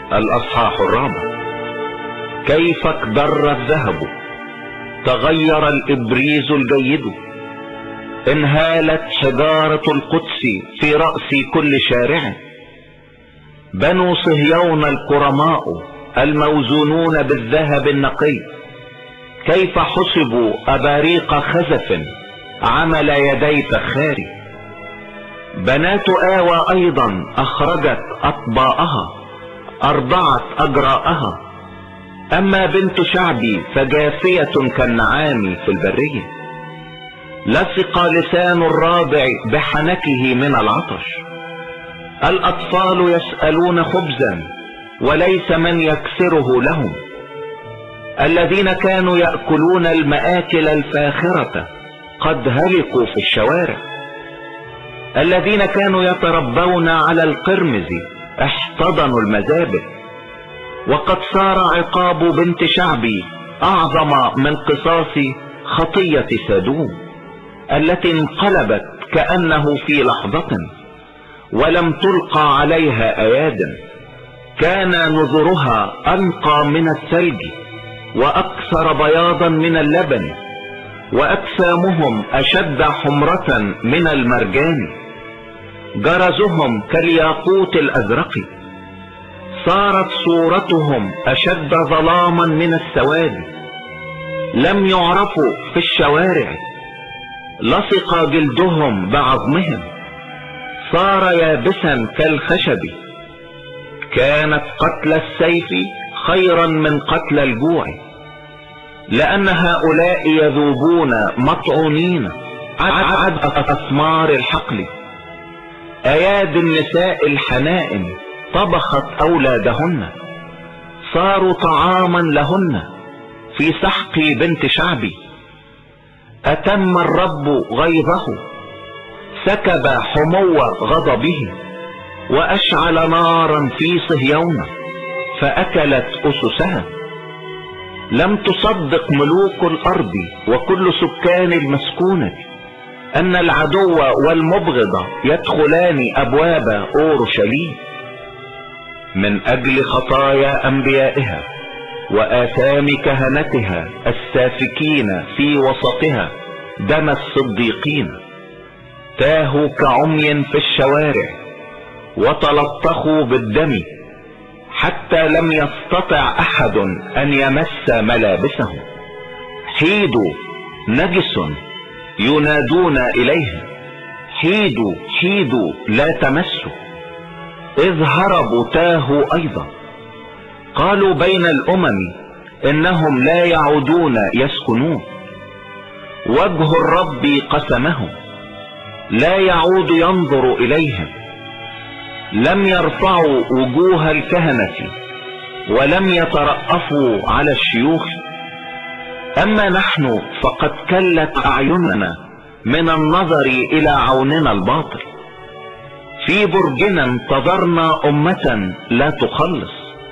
الأصحاح 4. كيف اكدر الذهب، تغير الإبريز الجيد، انهالت حجارة القدس في رأس كل شارع. بنو صهيون الكرماء الموزونون بالذهب النقي، كيف حسبوا أباريق خزف عمل يدي فخاري. بنات آوى أيضا أخرجت أطباءها، أرضعت أجراءها. أما بنت شعبي فجافية كالنعام في البرية، لصق لسان الرابع بحنكه من العطش. الأطفال يسألون خبزا وليس من يكسره لهم. الذين كانوا يأكلون المآكل الفاخرة قد هلكوا في الشوارع. الذين كانوا يتربون على القرمز احتضنوا المزابل. وقد صار عقاب بنت شعبي أعظم من قصاص خطية سدوم، التي انقلبت كأنه في لحظة ولم تلقى عليها أياد. كان نذرها أنقى من الثلج وأكثر بياضا من اللبن، وأجسامهم أشد حمرة من المرجان، جرزهم كالياقوت الأزرق. صارت صورتهم أشد ظلاما من السواد، لم يعرفوا في الشوارع. لصق جلدهم بعظمهم، صار يابسا كالخشب. كانت قتل السيف خيرا من قتل الجوع، لأن هؤلاء يذوبون مطعونين عد أثمار الحقل. أياد النساء الحنائن طبخت أولادهن، صاروا طعاما لهن في سحق بنت شعبي. أتم الرب غيظه، سكب حمو غضبه، وأشعل نارا في صهيون فأكلت أسسها. لم تصدق ملوك الأرض وكل سكان المسكونة أن العدو والمبغض يدخلان أبواب أورشليم. من أجل خطايا أنبيائها وآثام كهنتها السافكين في وسطها دم الصديقين، تاهوا كعمي في الشوارع وتلطخوا بالدم، حتى لم يستطع أحد أن يمس ملابسهم. حيدوا نجس ينادون إليها، حيدوا حيدوا لا تمسوا. إذ هربوا تاهوا أيضا، قالوا بين الأمم إنهم لا يعودون يسكنون. وجه الرب قسمهم، لا يعود ينظر إليهم. لم يرفعوا وجوه الكهنة ولم يترأفوا على الشيوخ. أما نحن فقد كلت أعيننا من النظر إلى عوننا الباطل. في برجنا انتظرنا أمة لا تخلص.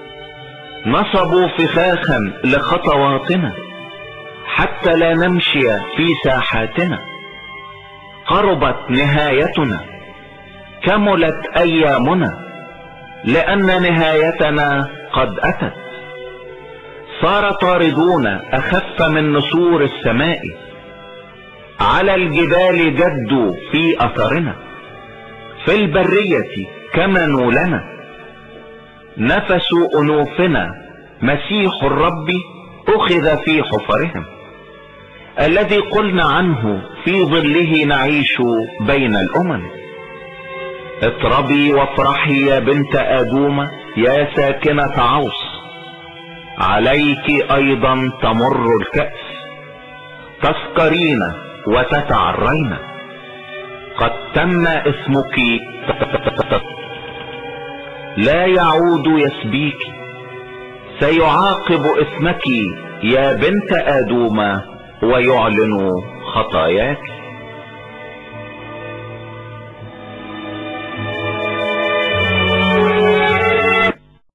نصبوا فخاخا لخطواتنا حتى لا نمشي في ساحاتنا. قربت نهايتنا، كملت أيامنا، لأن نهايتنا قد أتت. صار طاردون أخف من نسور السماء، على الجبال جدوا في أثرنا، في البرية كمنوا لنا. نفس أنوفنا مسيح الرب أخذ في حفرهم، الذي قلنا عنه في ظله نعيش بين الأمم. اطربي وافرحي يا بنت آدوم يا ساكنة عوص، عليك أيضا تمر الكأس، تسكرين وتتعرين. قد تم اسمك لا يعود يسبيك، سيعاقب اسمك يا بنت آدوم ويعلن خطاياك.